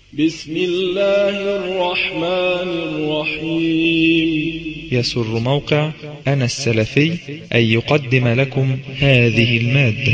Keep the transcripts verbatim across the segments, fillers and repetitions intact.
بسم الله الرحمن الرحيم. يسر موقع أنا السلفي أن يقدم لكم هذه المادة.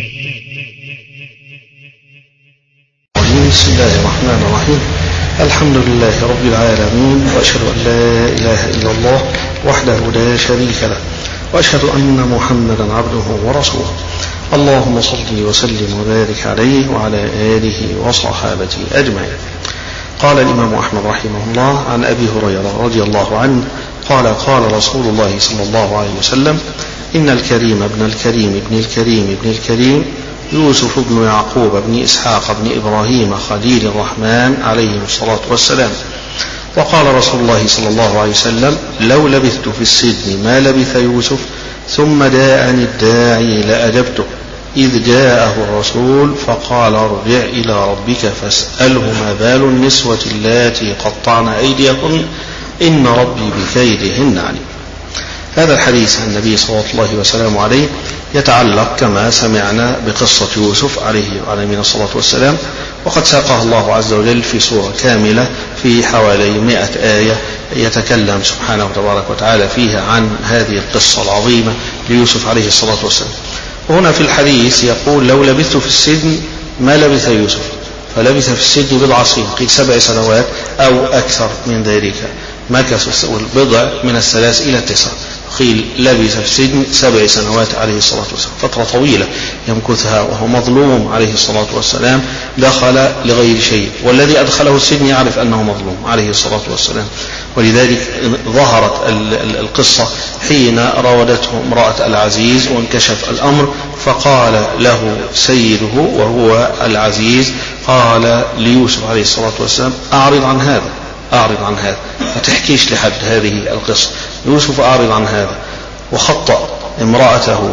بسم الله الرحمن الرحيم. الحمد لله رب العالمين، وأشهد أن لا إله إلا الله وحده لا شريك له، وأشهد أن محمدا عبده ورسوله. اللهم صل وسلم وبارك عليه وعلى آله وصحابته أجمعين. قال الإمام أحمد رحمه الله عن أبي هريرة رضي الله عنه قال قال رسول الله صلى الله عليه وسلم: إن الكريم ابن الكريم ابن الكريم ابن الكريم يوسف بن يعقوب بن إسحاق بن إبراهيم خليل الرحمن عليه الصلاة والسلام. وقال رسول الله صلى الله عليه وسلم: لو لبثت في السجن ما لبث يوسف ثم داعني الداعي لأجبته، إذ جاءه الرسول فقال: ارجع إلى ربك فاسأله ما بال النسوة اللاتي قطعن أيديهن إن ربي بكيدهن عليم. هذا الحديث عن النبي صلى الله وسلم عليه يتعلق كما سمعنا بقصة يوسف عليه وعلى الصلاة والسلام، وقد ساقها الله عز وجل في سورة كاملة في حوالي مئة آية يتكلم سبحانه وتبارك وتعالى فيها عن هذه القصة العظيمة ليوسف عليه الصلاة والسلام. وهنا في الحديث يقول: لو لبثت في السجن ما لبث يوسف، فلبث في السجن بضع سنين، قيل سبع سنوات أو أكثر من ذلك، مكث البضع من الثلاث إلى التسع، قيل لبث في السجن سبع سنوات عليه الصلاة والسلام، فترة طويلة يمكثها وهو مظلوم عليه الصلاة والسلام، دخل لغير شيء، والذي أدخله السجن يعرف أنه مظلوم عليه الصلاة والسلام. ولذلك ظهرت القصة حين راودته امرأة العزيز وانكشف الأمر، فقال له سيده وهو العزيز، قال ليوسف عليه الصلاة والسلام: أعرض عن هذا، أعرض عن هذا، ما تحكيش لحد هذه القصة. يوسف أعرض عن هذا، وخطأ امرأته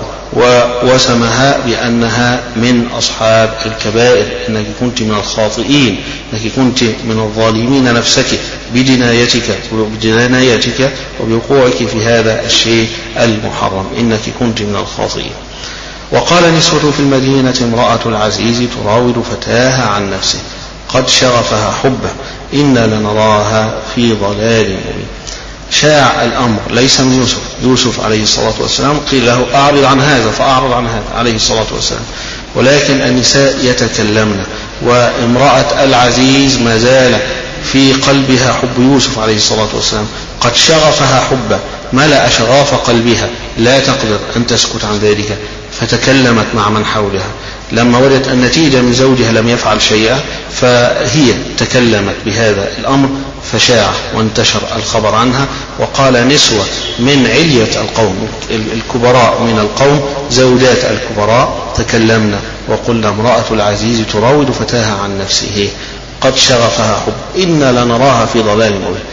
ووسمها بأنها من أصحاب الكبائر، أنك كنت من الخاطئين، أنك كنت من الظالمين نفسك بدنايتك وبجنايتك وبوقوعك في هذا الشيء المحرم، إنك كنت من الخاطئين. وقال نسوة في المدينة امرأة العزيز تراود فتاها عن نفسه قد شغفها حبه إنا لنراها في ضلال مبين. شاع الأمر ليس من يوسف، يوسف عليه الصلاة والسلام قيل له أعرض عن هذا فأعرض عن هذا عليه الصلاة والسلام، ولكن النساء يتكلمن، وامرأة العزيز ما زال في قلبها حب يوسف عليه الصلاة والسلام، قد شغفها حبه، ملأ شغاف قلبها، لا تقدر أن تسكت عن ذلك، فتكلمت مع من حولها. لما وجدت النتيجة من زوجها لم يفعل شيئا، فهي تكلمت بهذا الأمر فشاع وانتشر الخبر عنها. وقال نسوة من علية القوم، الكبراء من القوم، زوجات الكبراء، تكلمنا وقلنا امرأة العزيز تراود فتاها عن نفسه قد شغفها حب إنا لنراها في ضلال مبين.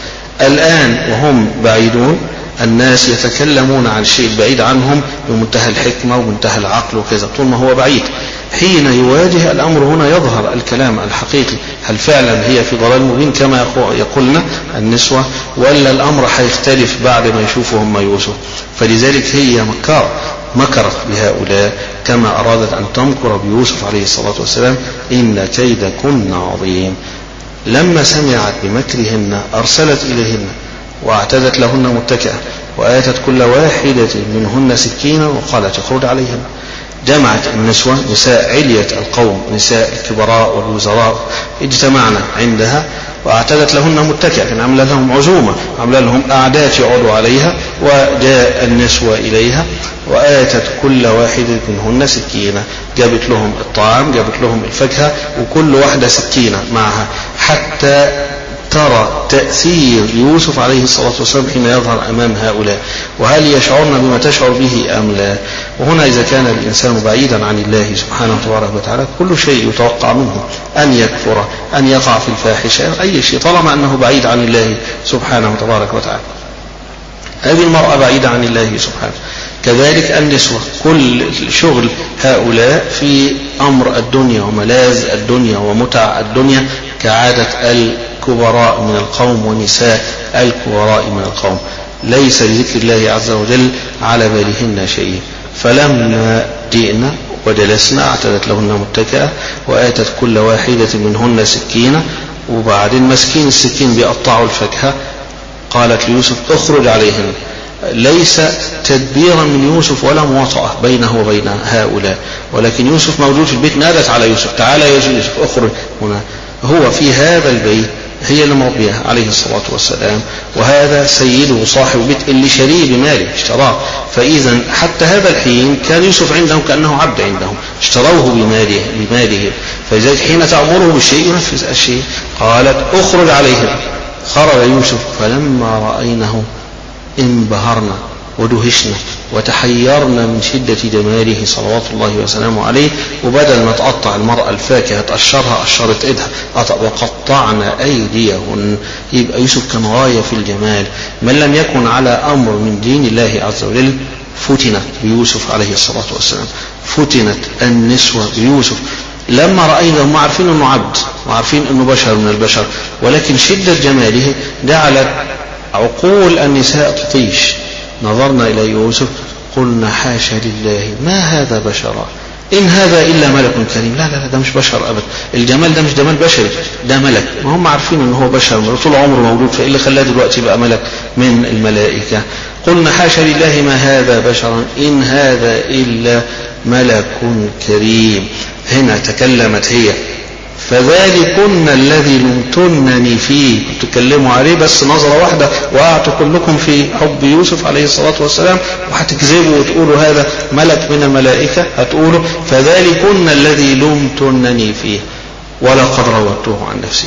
الآن وهم بعيدون الناس يتكلمون عن شيء بعيد عنهم بمنتهى الحكمة ومنتهى العقل وكذا، طول ما هو بعيد. حين يواجه الأمر هنا يظهر الكلام الحقيقي، هل فعلا هي في ضلال مبين كما يقولنا النسوة، ولا الأمر هيختلف بعد ما يشوفوا هم يوسف. فلذلك هي مكار مكرت بهؤلاء كما أرادت أن تمكر بيوسف عليه الصلاة والسلام، إن كيدكن عظيم. لما سمعت بمكرهن أرسلت إليهن واعتدت لهن متكئة، وآتت كل واحدة منهن سكينا وقالت اخرج عليهن. جمعت النسوة، نساء علية القوم، نساء الكبراء والوزراء، اجتمعنا عندها واعتدت لهن متكئة، كان عمل لهم عزومة، عمل لهم أعداد يقعدوا عليها، وجاء النسوة إليها وآتت كل واحدة منهن سكينة، جابت لهم الطعام، جابت لهم الفاكهة، وكل واحدة سكينة معها، حتى ترى تأثير يوسف عليه الصلاة والسلام حين يظهر أمام هؤلاء، وهل يشعرن بما تشعر به أم لا. وهنا إذا كان الإنسان بعيدا عن الله سبحانه وتعالى كل شيء يتوقع منه، أن يكفر، أن يقع في الفاحشة، أي شيء، طالما أنه بعيد عن الله سبحانه وتعالى. هذه المرأة بعيدة عن الله سبحانه، كذلك النسوة، كل شغل هؤلاء في أمر الدنيا وملاذ الدنيا ومتع الدنيا كعادة الكبراء من القوم ونساء الكبراء من القوم، ليس لذكر الله عز وجل على بالهن شيء. فلما جئنا وجلسنا اعتدت لهن متكئة وآتت كل واحدة منهن سكينة وبعدين مسكين السكين بيقطعوا الفاكهة، قالت ليوسف اخرج عليهم، ليس تدبيرا من يوسف ولا مواطأة بينه وبين هؤلاء، ولكن يوسف موجود في البيت، نادت على يوسف تعالى يا يوسف اخرج هنا. هو في هذا البيت هي اللي مربيها عليه الصلاة والسلام، وهذا سيده وصاحب البيت اللي شريه بماله اشتراه. فإذا حتى هذا الحين كان يوسف عندهم كأنه عبد عندهم، اشتروه بماله بماله فلذلك حين تأمره بالشيء ينفذ الشيء. قالت اخرج عليهم، خرج يوسف فلما رأينه انبهرنا ودهشنا وتحيرنا من شدة جماله صلوات الله وسلامه عليه. وبدل ما تقطع المرأة الفاكهة تقشرها قشرت ايدها وقطعنا ايديهن. يبقى يوسف كان غاية في الجمال. من لم يكن على امر من دين الله عز وجل فتنت بيوسف عليه الصلاة والسلام، فتنت النسوة بيوسف. لما رأينا هم عارفين انه عبد وعارفين انه بشر من البشر، ولكن شدة جماله جعلت عقول النساء تطيش. نظرنا إلى يوسف قلنا حاشا لله ما هذا بشرا إن هذا إلا ملك كريم. لا لا لا ده مش بشر أبدا، الجمال ده مش جمال بشري، ده ملك. ما هم عارفين أنه هو بشر طول عمره موجود، فإيه اللي خلاه دلوقتي بقى ملك من الملائكة؟ قلنا حاشا لله ما هذا بشرا إن هذا إلا ملك كريم. هنا تكلمت هي فذلكن الذي لمتنني فيه، تتكلموا عليه بس نظرة واحدة وقعتوا كلكم في حب يوسف عليه الصلاة والسلام، وهتكذبوا وتقولوا هذا ملك من الملائكة، هتقولوا فذلكن الذي لمتنني فيه ولقد راودته عن نفسه.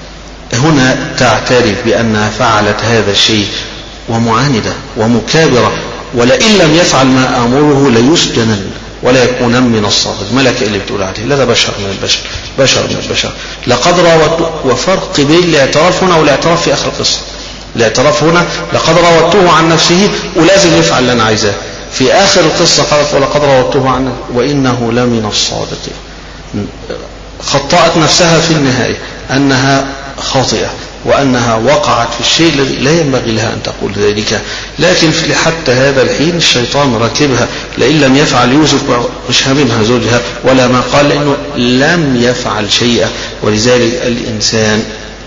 هنا تعترف بأنها فعلت هذا الشيء ومعاندة ومكابرة، ولئن لم يفعل ما آمره ليسجنن ولا يكون من الصادق. ملك اللي بتقول عليه لا، ده بشر من البشر، بشر من البشر. لقد راودته، وفرق بين الاعتراف هنا والاعتراف في آخر القصة. الاعتراف هنا لقد راودته عن نفسه ولازم يفعل اللي أنا عايزاه. في آخر القصة قالت ولقد راودته عن نفسه وإنه لمن الصادقين. خطأت نفسها في النهاية أنها خاطئة وأنها وقعت في الشيء الذي لا ينبغي لها أن تقول ذلك، لكن حتى هذا الحين الشيطان ركبها. لئن لم يفعل يوسف مش هاممها زوجها ولا ما قال، لأنه لم يفعل شيئا. ولذلك الإنسان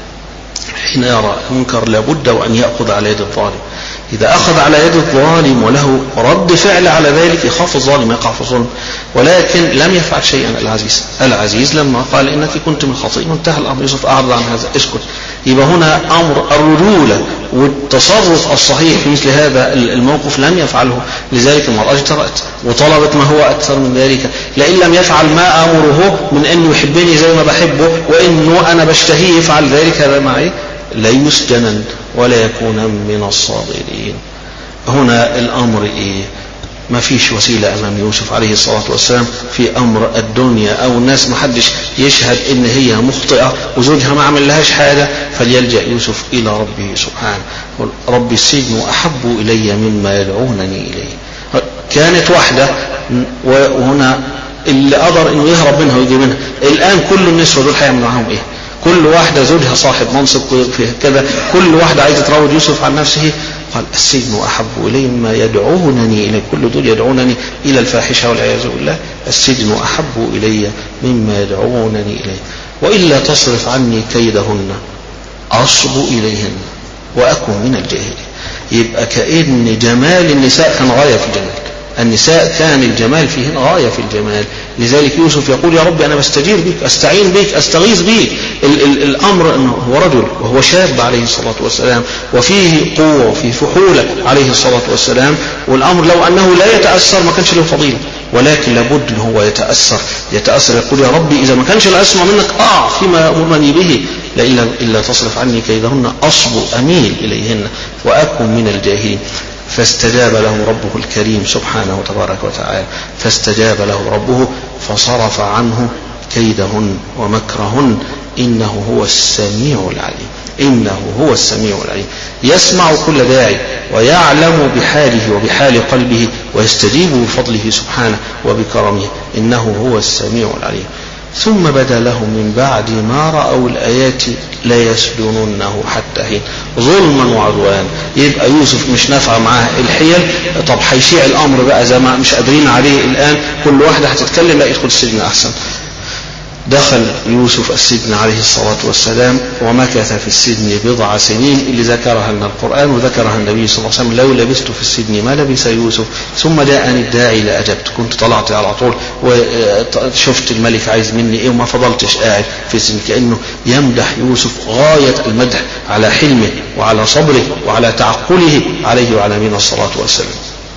حين يرى منكر لابد وأن يأخذ على يد الظالم. إذا أخذ على يد الظالم وله رد فعل على ذلك يخاف الظالم يقع في الظلم، ولكن لم يفعل شيئا. العزيز العزيز لما قال إنك كنت من خطيئ وانتهى الأمر، يوسف أعرض عن هذا اسكت. يبقى هنا أمر الرجولة والتصرف الصحيح في مثل هذا الموقف لم يفعله. لذلك المرأة اجترأت وطلبت ما هو أكثر من ذلك. لئن لم يفعل ما أمره من أنه يحبني زي ما بحبه وإنه أنا بشتهيه يفعل ذلك هذا معي لا يسجنن ولا يكون من الصاغرين. هنا الأمر إيه؟ ما فيش وسيلة أمام يوسف عليه الصلاة والسلام في أمر الدنيا أو الناس، ما حدش يشهد إن هي مخطئة وزوجها ما عمل لهاش حاجة، فليلجأ يوسف إلى ربه سبحانه. رب السجن أحب إلي مما يدعونني إليه. كانت واحدة وهنا اللي قدر إنه يهرب منها ويجي منها. الآن كل النسوة دول هيعمل معهم إيه؟ كل واحدة زوجها صاحب منصب في كذا، كل واحدة عايزة تراود يوسف عن نفسه. قال السجن أحب إلي مما يدعونني إليه، كل دول يدعونني إلى الفاحشة والعياذ بالله. السجن أحب إلي مما يدعونني إليه وإلا تصرف عني كيدهن أصب إليهن وأكون من الجاهلين. يبقى كأن جمال النساء كان غاية في الجمال، النساء كان الجمال فيهن غاية في الجمال. لذلك يوسف يقول يا رب أنا بستجير بك، أستعين بك، أستغيث بك. ال- ال- الأمر أنه هو رجل وهو شاب عليه الصلاة والسلام وفيه قوة وفيه فحولة عليه الصلاة والسلام، والأمر لو أنه لا يتأثر ما كانش له فضيلة، ولكن لابد أنه هو يتأثر يتأثر يقول يا ربي إذا ما كانش الأسمع منك أقع فيما يأمرني به، لإلا إلا تصرف عني كيدهن أصب أميل إليهن وأكن من الجاهلين. فاستجاب له ربه الكريم سبحانه وتبارك وتعالى، فاستجاب له ربه فصرف عنه كيدهن ومكرهن إنه هو السميع العليم. إنه هو السميع العليم، يسمع كل داعي ويعلم بحاله وبحال قلبه ويستجيب بفضله سبحانه وبكرمه. إنه هو السميع العليم. ثم بدا لهم من بعد ما رأوا الآيات لا يسجنونه حتى حين، ظلما وعدوان. يبقى يوسف مش نافع معاه الحيل، طب هيشيع الأمر بقى زي ما مش قادرين عليه الآن، كل واحدة هتتكلم لا يدخل السجن أحسن. دخل يوسف السجن عليه الصلاة والسلام ومكث في السجن بضع سنين اللي ذكرها لنا القرآن وذكرها النبي صلى الله عليه وسلم: لو لبثت في السجن ما لبث يوسف ثم جاءني الداعي لأجبت. كنت طلعت على طول وشفت الملك عايز مني ايه وما فضلتش قاعد في السجن. كأنه يمدح يوسف غاية المدح على حلمه وعلى صبره وعلى تعقله عليه وعلى نبينا الصلاة والسلام.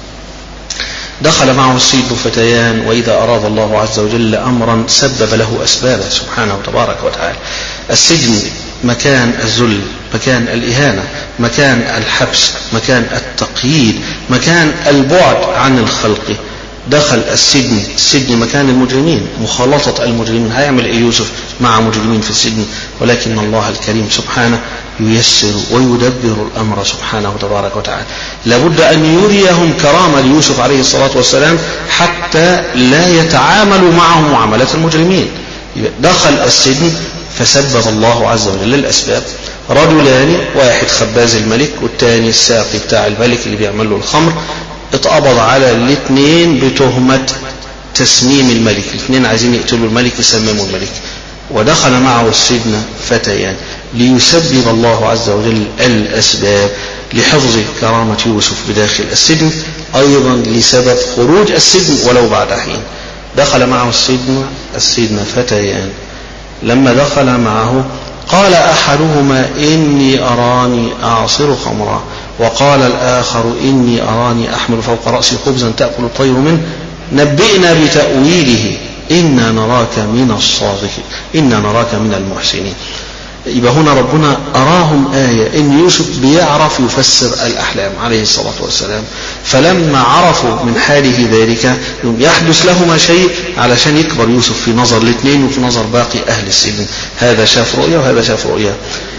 دخل معه السجن فتيان، وإذا أراد الله عز وجل أمرا سبب له أسبابا سبحانه وتبارك وتعالى. السجن مكان الذل، مكان الإهانة، مكان الحبس، مكان التقييد، مكان البعد عن الخلق. دخل السجن، السجن مكان المجرمين، مخالطة المجرمين. هيعمل إيه يوسف مع مجرمين في السجن؟ ولكن الله الكريم سبحانه ييسر ويدبر الأمر سبحانه وتبارك وتعالى. لابد أن يريهم كرامة ليوسف عليه الصلاة والسلام حتى لا يتعاملوا معه معاملة المجرمين. دخل السجن فسبب الله عز وجل الأسباب. رجلان، واحد خباز الملك والتاني الساقي بتاع الملك اللي بيعمل له الخمر، اتقبض على الاثنين بتهمة تسميم الملك. الاثنين عايزين يقتلوا الملك، يسمموا الملك. ودخل معه السجن فتيان ليسبب الله عز وجل الأسباب لحفظ كرامة يوسف بداخل السجن، أيضا لسبب خروج السجن ولو بعد حين. دخل معه السجن السجن فتيان. لما دخل معه قال أحدهما: إني أراني أعصر خمرا، وقال الآخر: إني أراني أحمل فوق رأسي خبزا تأكل الطير منه، نبئنا بتأويله إنا نراك من الصادقين إنا نراك من المحسنين. يبقى هنا ربنا أراهم آية إن يوسف بيعرف يفسر الأحلام عليه الصلاة والسلام. فلما عرفوا من حاله ذلك يحدث لهما شيء علشان يكبر يوسف في نظر الاثنين وفي نظر باقي أهل السجن. هذا شاف رؤيا وهذا شاف رؤيا.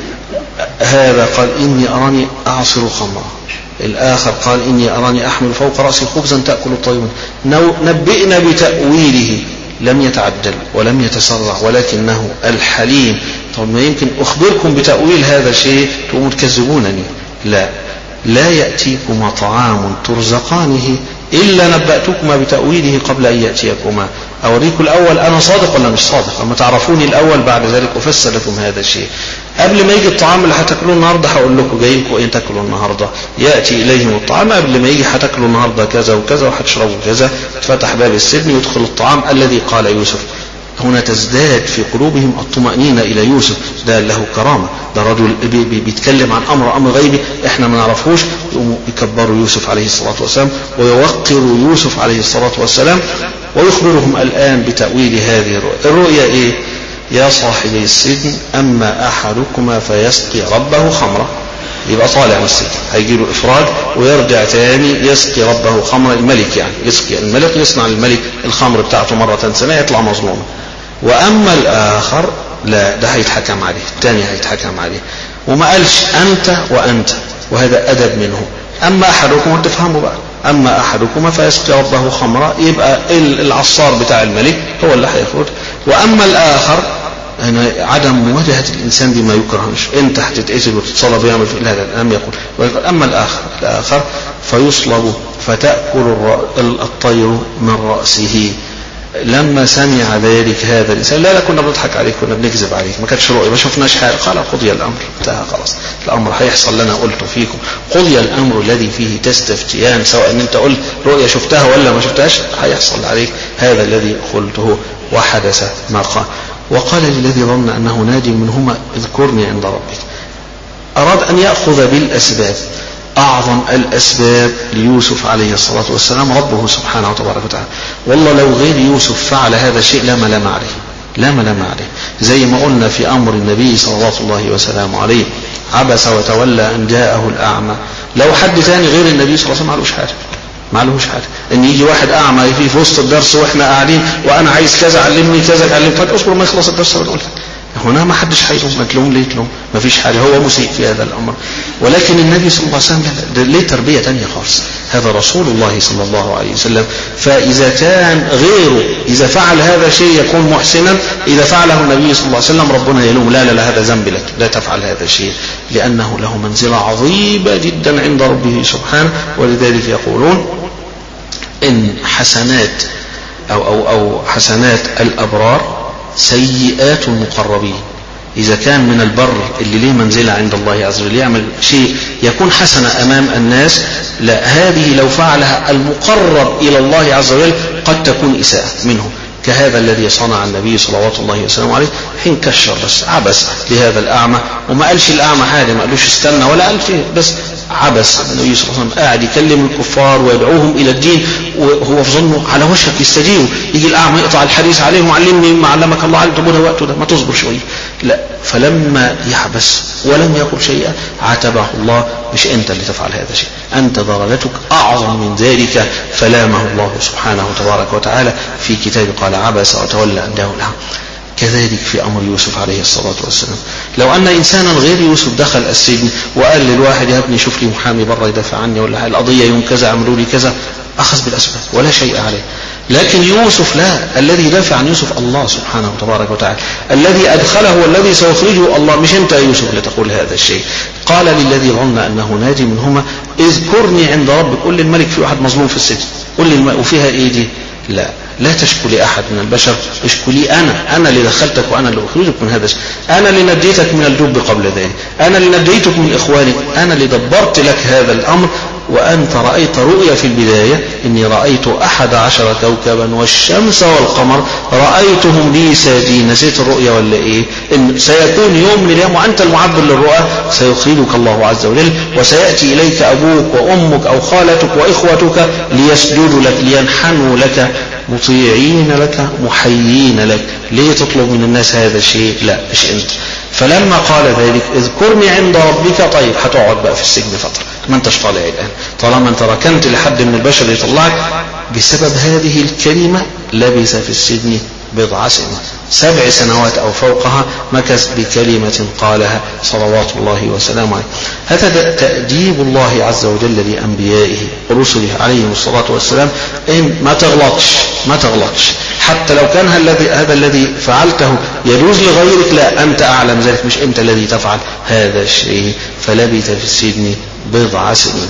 هذا قال: إني أراني أعصر خمرا، الآخر قال: إني أراني أحمل فوق رأسي خبزا تأكل الطير، نبئنا بتأويله. لم يتعجل ولم يتسرع ولكنه الحليم. طب ما يمكن أخبركم بتأويل هذا الشيء تقوموا تكذبونني. لا لا يأتيكما طعام ترزقانه إلا نبأتكما بتأويله قبل أن يأتيكما. أوريكم الأول أنا صادق ولا مش صادق، أما تعرفوني الأول بعد ذلك أفسر لكم هذا الشيء. قبل ما يجي الطعام اللي هتاكلوه النهارده هقول لكم جايلكم ايه تاكلوا النهارده. ياتي اليهم الطعام قبل ما يجي هتاكلوا النهارده كذا وكذا وهتشربوا كذا. فتح باب السجن يدخل الطعام الذي قال يوسف. هنا تزداد في قلوبهم الطمأنينة إلى يوسف، ده له كرامة، ده رجل بيتكلم عن أمر أمر غيبي إحنا ما نعرفوش. يكبروا يوسف عليه الصلاة والسلام ويوقروا يوسف عليه الصلاة والسلام ويخبرهم الآن بتأويل هذه الرؤيا. الرؤيا إيه؟ يا صاحبي السجن أما أحدكما فيسقي ربه خمرة. يبقى طالع من السجن هيجي له إفراج ويرجع تاني يسقي ربه خمرة. الملك يعني يسقي الملك، يصنع الملك الخمر بتاعته مرة سنة يطلع مظلوم. وأما الآخر لا، ده هيتحكم عليه، الثاني هيتحكم عليه. وما قالش أنت وأنت، وهذا أدب منه. أما أحدكم تفهموا بقى، أما أحدكما فيسقي ربه خمرة، يبقى العصار بتاع الملك هو اللي هيخرج. وأما الآخر هنا عدم مواجهة الإنسان بما يكره. مش أنت هتتقتل وتتصلب يعمل في هذا لم يقول. أما الآخر الآخر فيصلب فتأكل الطير من رأسه. لما سمع ذلك هذا الإنسان، لا لا كنا بنضحك عليك كنا بنكذب عليك ما كانتش رؤية ما شفناش حاجة. قال: قضي الأمر، انتهى خلاص الأمر هيحصل لنا قلت فيكم. قضي الأمر الذي فيه تستفتيان، سواء أن أنت قلت رؤية شفتها ولا ما شفتهاش هيحصل عليك هذا الذي قلته وحدث ما قال. وقال للذي ظن أنه ناج منهما: اذكرني عند ربك. أراد أن يأخذ بالأسباب. أعظم الأسباب ليوسف عليه الصلاة والسلام ربه سبحانه وتبارك وتعالى. والله لو غير يوسف فعل هذا الشيء لا ملام عليه، لا ملام عليه. زي ما قلنا في أمر النبي صلى الله وسلامه عليه: عبس وتولى أن جاءه الأعمى. لو حد ثاني غير النبي صلى الله عليه وسلم معلوش حاجة، معلوش حاجة. ان يجي واحد اعمى في في وسط الدرس واحنا قاعدين وانا عايز كذا علمني كذا علمني، طيب اصبر ما يخلص الدرس ونقول هنا ما حدش هيلوم. ما تلوم ليه تلوم؟ ما فيش حاجة، هو مسيء في هذا الأمر. ولكن النبي صلى الله عليه وسلم ليه تربية تانية خالص. هذا رسول الله صلى الله عليه وسلم. فإذا كان غيره إذا فعل هذا الشيء يكون محسنا، إذا فعله النبي صلى الله عليه وسلم ربنا يلوم: لا لا لا هذا ذنب لك، لا تفعل هذا الشيء، لأنه له منزلة عظيمة جدا عند ربه سبحانه. ولذلك يقولون إن حسنات أو أو أو حسنات الأبرار سيئات المقربين. إذا كان من البر اللي ليه منزلة عند الله عز وجل يعمل شيء يكون حسنة أمام الناس، لا، هذه لو فعلها المقرب إلى الله عز وجل قد تكون إساءة منه، كهذا الذي صنع النبي صلوات الله وسلامه عليه حين كشر بس عبس لهذا الأعمى، وما قالش الأعمى حاجة، ما قالوش استنى ولا قال شيء، بس عبس. النبي صلى الله عليه وسلم قاعد يكلم الكفار ويدعوهم إلى الدين وهو في ظنه على وشك يستجيبوا، يجي الأعمى يقطع الحديث عليهم وعلمني ما علمك الله عليه، تقول وقته ده ما تصبر شوية، لا، فلما يحبس ولم يقل شيئا عاتبه الله، مش أنت اللي تفعل هذا الشيء، أنت درجتك أعظم من ذلك، فلامه الله سبحانه وتبارك وتعالى في كتاب قال عبس وتولى أن جاءه الأعمى. كذلك في أمر يوسف عليه الصلاة والسلام، لو أن إنسانا غير يوسف دخل السجن وقال للواحد يا ابني شوف لي محامي بره يدافع عني، ولا القضية يوم كذا عملوا لي كذا، أخذ بالأسباب ولا شيء عليه. لكن يوسف لا، الذي دافع عن يوسف الله سبحانه وتبارك وتعالى، الذي أدخله والذي سيخرجه الله، مش أنت يا يوسف اللي تقول هذا الشيء. قال للذي ظن أنه ناجي منهما اذكرني عند ربك، قل للملك في واحد مظلوم في السجن، قل للملك وفيها إيه دي؟ لا، لا تشكو لأحد من البشر، اشكو لي أنا، أنا اللي دخلتك وأنا اللي أخرجك من هذا الشيء، أنا اللي نجيتك من الجب قبل ذلك، أنا اللي نجيتك من إخوانك، أنا اللي دبرت لك هذا الأمر، وأنت رأيت رؤيا في البداية، إني رأيت أحد عشر كوكبا والشمس والقمر رأيتهم لي ساجدين. نسيت الرؤيا ولا إيه؟ إن سيكون يوم من الأيام وأنت المعبر للرؤى سيخرجك الله عز وجل، وسيأتي إليك أبوك وأمك أو خالتك وإخوتك ليسجدوا لك، لينحنوا لك، مطيعين لك، محيين لك. ليه تطلب من الناس هذا الشيء؟ لا، مش أنت. فلما قال ذلك اذكرني عند ربك، طيب هتقعد بقى في السجن فترة، ما انتش طالع الآن، طالما انت ركنت لحد من البشر يطلعك. بسبب هذه الكلمة لبث في السجن بضع سنين، سبع سنوات أو فوقها مكث بكلمة قالها صلوات الله وسلامه عليه. هذا تأديب الله عز وجل لأنبيائه ورسله عليهم الصلاة والسلام، إن ما تغلطش ما تغلطش حتى لو كان هذا الذي فعلته يجوز لغيرك، لا، أنت أعلم ذلك، مش أنت الذي تفعل هذا الشيء. فلبث في السجن بضع سنين.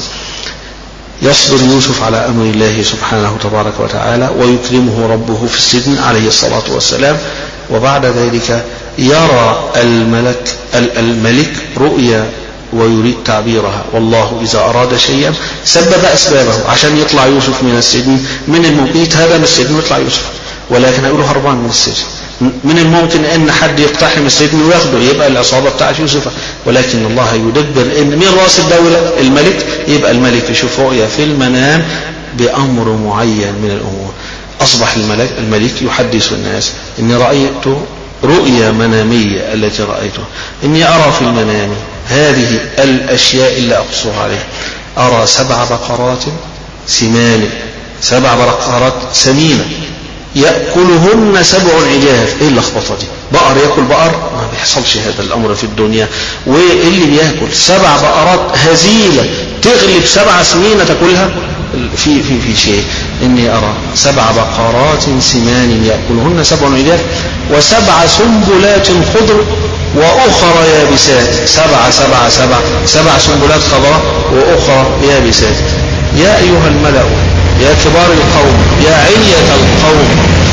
يصبر يوسف على أمر الله سبحانه تبارك وتعالى ويكرمه ربه في السجن عليه الصلاة والسلام. وبعد ذلك يرى الملك الملك رؤيا ويريد تعبيرها، والله إذا أراد شيئا سبب أسبابه عشان يطلع يوسف من السجن. من الممكن هذا من السجن ويطلع يوسف، ولكن أقوله هربان من السجن. من الممكن أن حد يقتحم السجن وياخده، يبقى العصابة بتاعت يوسف، ولكن الله يدبر أن من رأس الدولة الملك، يبقى الملك يشوف رؤيا في المنام بأمر معين من الأمور. أصبح الملك, الملك يحدث الناس إني رأيت رؤيا منامية التي رأيتها، إني أرى في المنام هذه الأشياء اللي أقصها عليه، أرى سبع بقرات سمان، سبع بقرات سمينة يأكلهن سبع عجاف. ايه اللخبطة دي؟ بقر يأكل بقر؟ ما بيحصلش هذا الأمر في الدنيا. واللي بيأكل سبع بقرات هزيلة تغلب سبع سمين تأكلها في في في شيء. إني أرى سبع بقرات سمان يأكلهن سبع عجاف وسبع سنبلات خضر وأخرى يابسات. سبع سبع سبع سبع سنبلات خضراء وأخرى يابسات. يا أيها الملأ، يا كبار القوم، يا علية القوم،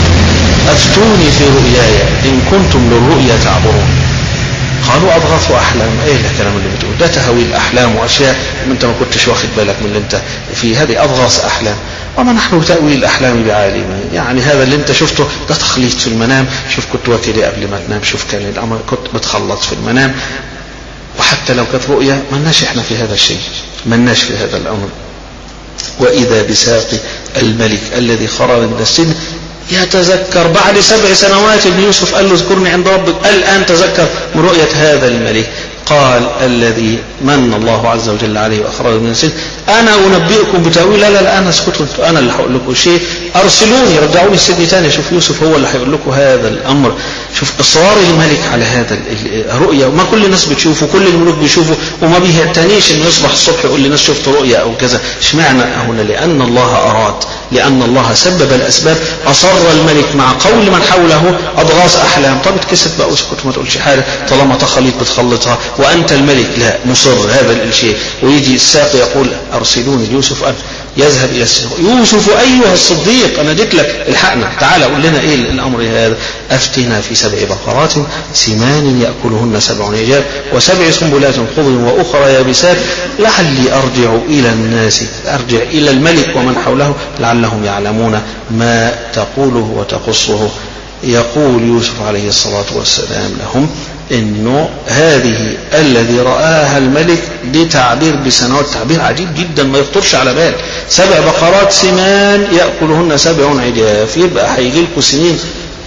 أفتوني في رؤياي إن كنتم للرؤيا تعبرون. قالوا أضغاث أحلام. إيه الكلام اللي بتقول ده؟ تهويل أحلام وأشياء أنت ما كنتش واخد بالك من اللي أنت في هذه أضغاث أحلام. وما نحن تأويل الأحلام بعالمين، يعني هذا اللي أنت شفته ده تخليط في المنام. شوف كنت واكل قبل ما تنام، شوف كان الأمر كنت بتخلط في المنام. وحتى لو كانت رؤيا ملناش إحنا في هذا الشيء، ملناش في هذا الأمر. وإذا بساق الملك الذي خرج من السجن يتذكر بعد سبع سنوات ابن يوسف قال له اذكرني عند ربك، الآن تذكر من رؤية هذا الملك. قال الذي من الله عز وجل عليه وأخرج من السجن أنا أنبئكم بتأويل. لا لا لا أنا اسكت، أنا اللي هقول لكم شيء، أرسلوني رجعوني السجن ثاني. شوف يوسف هو اللي هيقول لكم هذا الأمر. شوف إصرار الملك على هذا الرؤيا، وما كل الناس بتشوفه، كل الملوك بيشوفوا، وما بيهتنيش إنه يصبح الصبح يقول للناس شفت رؤيا أو كذا. اشمعنى هنا؟ لأن الله أراد، لأن الله سبب الأسباب. أصر الملك مع قول من حوله أضغاث أحلام. طب اتكسف بقى واسكت ما تقولش حاجة طالما تخليط بتخلطها وأنت الملك. لا، مصر هذا الشيء. ويجي الساق يقول أرسلوني ليوسف أن يذهب إلى السجن. يوسف أيها الصديق أنا جيت لك الحقنا، تعالى قول لنا إيه الأمر هذا. أفتنا في سبع بقرات سمان يأكلهن سبع عجاف وسبع سنبلات خضر وأخرى يابسات لعلي أرجع إلى الناس أرجع إلى الملك ومن حوله لعلهم يعلمون ما تقوله وتقصه. يقول يوسف عليه الصلاة والسلام لهم إنه هذه الذي رآها الملك دي تعبير بسنوات، تعبير عجيب جدا ما يخطرش على بال. سبع بقرات سمان يأكلهن سبع عجاف، يبقى هيجي لكم سنين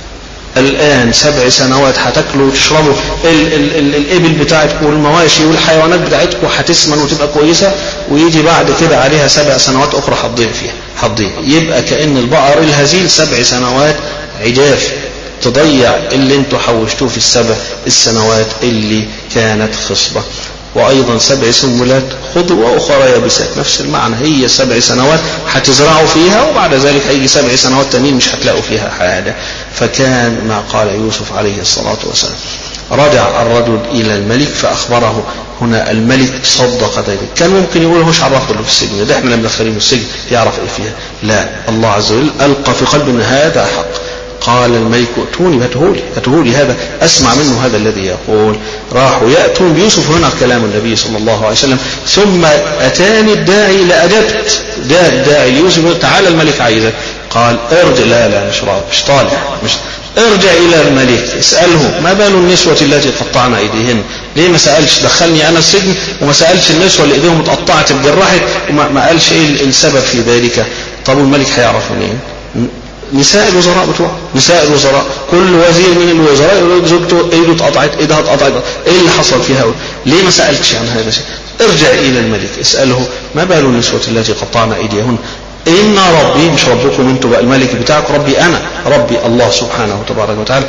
الآن سبع سنوات هتاكلوا وتشربوا ال ال ال الإبل بتاعتكم والمواشي والحيوانات بتاعتكم هتسمن وتبقى كويسة، ويجي بعد كده عليها سبع سنوات أخرى هتضيع فيها هتضيع. يبقى كأن البقر الهزيل سبع سنوات عجاف تضيع اللي انتوا حوشتوه في السبع السنوات اللي كانت خصبة. وأيضا سبع سنبلات خضر وأخرى يابسات، نفس المعنى، هي سبع سنوات هتزرعوا فيها وبعد ذلك هيجي سبع سنوات تانيين مش هتلاقوا فيها حاجة. فكان ما قال يوسف عليه الصلاة والسلام. رجع الرجل إلى الملك فأخبره. هنا الملك صدق ذلك. كان ممكن يقول هوش عرفه اللي في السجن ده، احنا لم ندخلين السجن يعرف ايه فيها. لا، الله عز وجل ألقى في قلبه ان هذا حق. قال الملك ائتوني هاتهولي هاتهولي هذا أسمع منه هذا الذي يقول. راحوا يأتون بيوسف. هنا كلام النبي صلى الله عليه وسلم ثم أتاني الداعي لأجبت. ده الداعي ليوسف تعالى الملك عايزك. قال ارجع. لا لا مش راضي مش طالع مش ارجع إلى الملك اسأله ما بال النسوة التي قطعن أيديهن. ليه ما سألش دخلني أنا السجن وما سألش النسوة اللي إيديهم اتقطعت اتجرحت وما قالش إيه السبب في ذلك. طب الملك هيعرف منين؟ نساء الوزراء بتوعه، نساء الوزراء كل وزير من الوزراء يقول زوجته ايده اتقطعت ايدها اتقطعت. ايه اللي حصل فيها؟ ليه ما سألتش عن هذا الشيء؟ ارجع إلى الملك اسأله ما بال النسوة التي قطعن أيديهن إن ربي مش ربكم انتوا بقى الملك بتاعك ربي أنا ربي الله سبحانه وتبارك وتعالى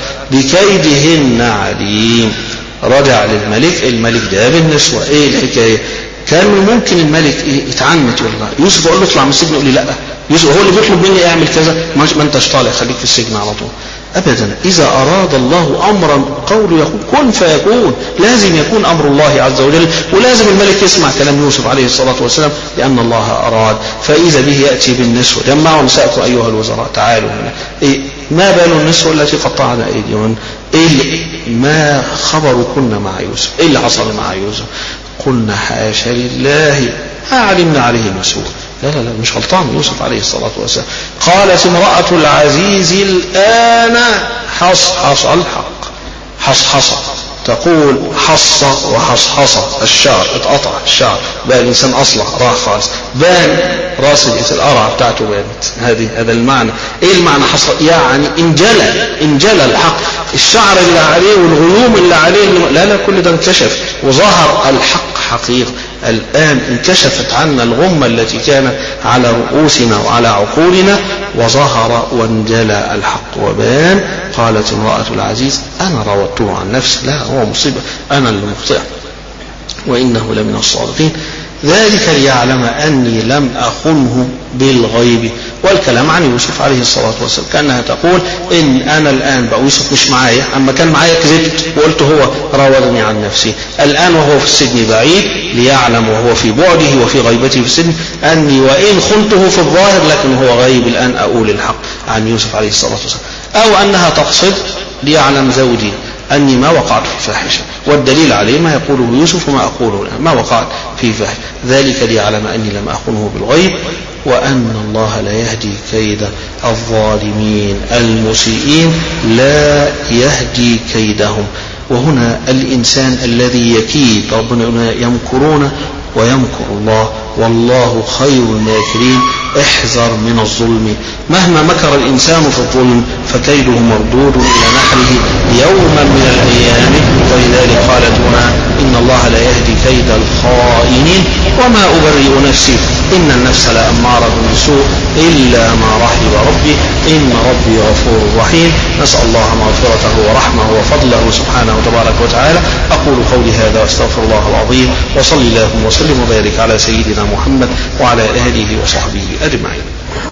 بكيدهن عليم. رجع للملك. الملك جاب النسوة. ايه الحكاية؟ كان ممكن الملك ايه يتعنت والله يوسف اقول له اطلع من السجن يقول لي لا يوسف هو اللي بيطلب مني اعمل كذا ما انتش طالع خليك في السجن على طول. ابدا، اذا اراد الله امرا قوله يقول كن فيكون. لازم يكون امر الله عز وجل ولازم الملك يسمع كلام يوسف عليه الصلاة والسلام لان الله اراد. فاذا به يأتي بالنسوة. جمعوا نساءكم ايها الوزراء تعالوا هنا. إيه ما بال النسوة التي قطعن ايديهن؟ ايه ما خبركن مع يوسف؟ ايه اللي حصل مع يوسف؟ قلنا حاشا لله ما علمنا عليه من سوء. لا لا لا مش غلطان يوسف عليه الصلاة والسلام. قالت امرأة العزيز الآن حصحص الحق. حصحص تقول حص وحصحص الشعر اتقطع الشعر بقى الإنسان أصلح راح خالص بان راس القرعة بتاعته بانت. هذه هذا المعنى. ايه المعنى حص؟ يعني انجلى انجلى الحق. الشعر اللي عليه والغيوم اللي عليه لا لا كل ده انكشف وظهر الحق حقيقة. الآن انكشفت عنا الغمة التي كانت على رؤوسنا وعلى عقولنا وظهر وانجلى الحق وبان. قالت امرأة العزيز أنا راودته عن نفسي. لا هو مصيبة أنا اللي مخطئ وإنه لمن الصادقين. ذلك ليعلم أني لم أخنه بالغيب. والكلام عن يوسف عليه الصلاة والسلام كأنها تقول إن أنا الآن بقى يوسف مش معايا أما كان معايا كذبت وقلت هو راودني عن نفسي. الآن وهو في السجن بعيد ليعلم وهو في بعده وفي غيبته في السجن أني وإن خنته في الظاهر لكن هو غيب الآن أقول الحق عن يوسف عليه الصلاة والسلام. أو أنها تقصد ليعلم زوجي أني ما وقعت في فاحشة والدليل عليه ما يقوله يوسف وما أقوله الآن ما وقعت في فاحشة. ذلك ليعلم أني لم أخنه بالغيب وأن الله لا يهدي كيد الظالمين المسيئين لا يهدي كيدهم. وهنا الإنسان الذي يكيد ربنا يمكرون ويمكر الله والله خير الماكرين. احذر من الظلم. مهما مكر الإنسان في الظلم فكيده مردود إلى نحره يوما من الأيام. ولذلك قالت هنا إن الله لا يهدي كيد الخائنين وما أبرئ نفسي إن النفس لأمارة بالسوء إلا ما رحم ربي إن ربي غفور رحيم. نسأل الله مغفرته ورحمه وفضله سبحانه وتبارك وتعالى. أقول قولي هذا واستغفر الله العظيم وصلي اللهم وسلم وبارك على سيدنا محمد وعلى آله وصحبه أجمعين.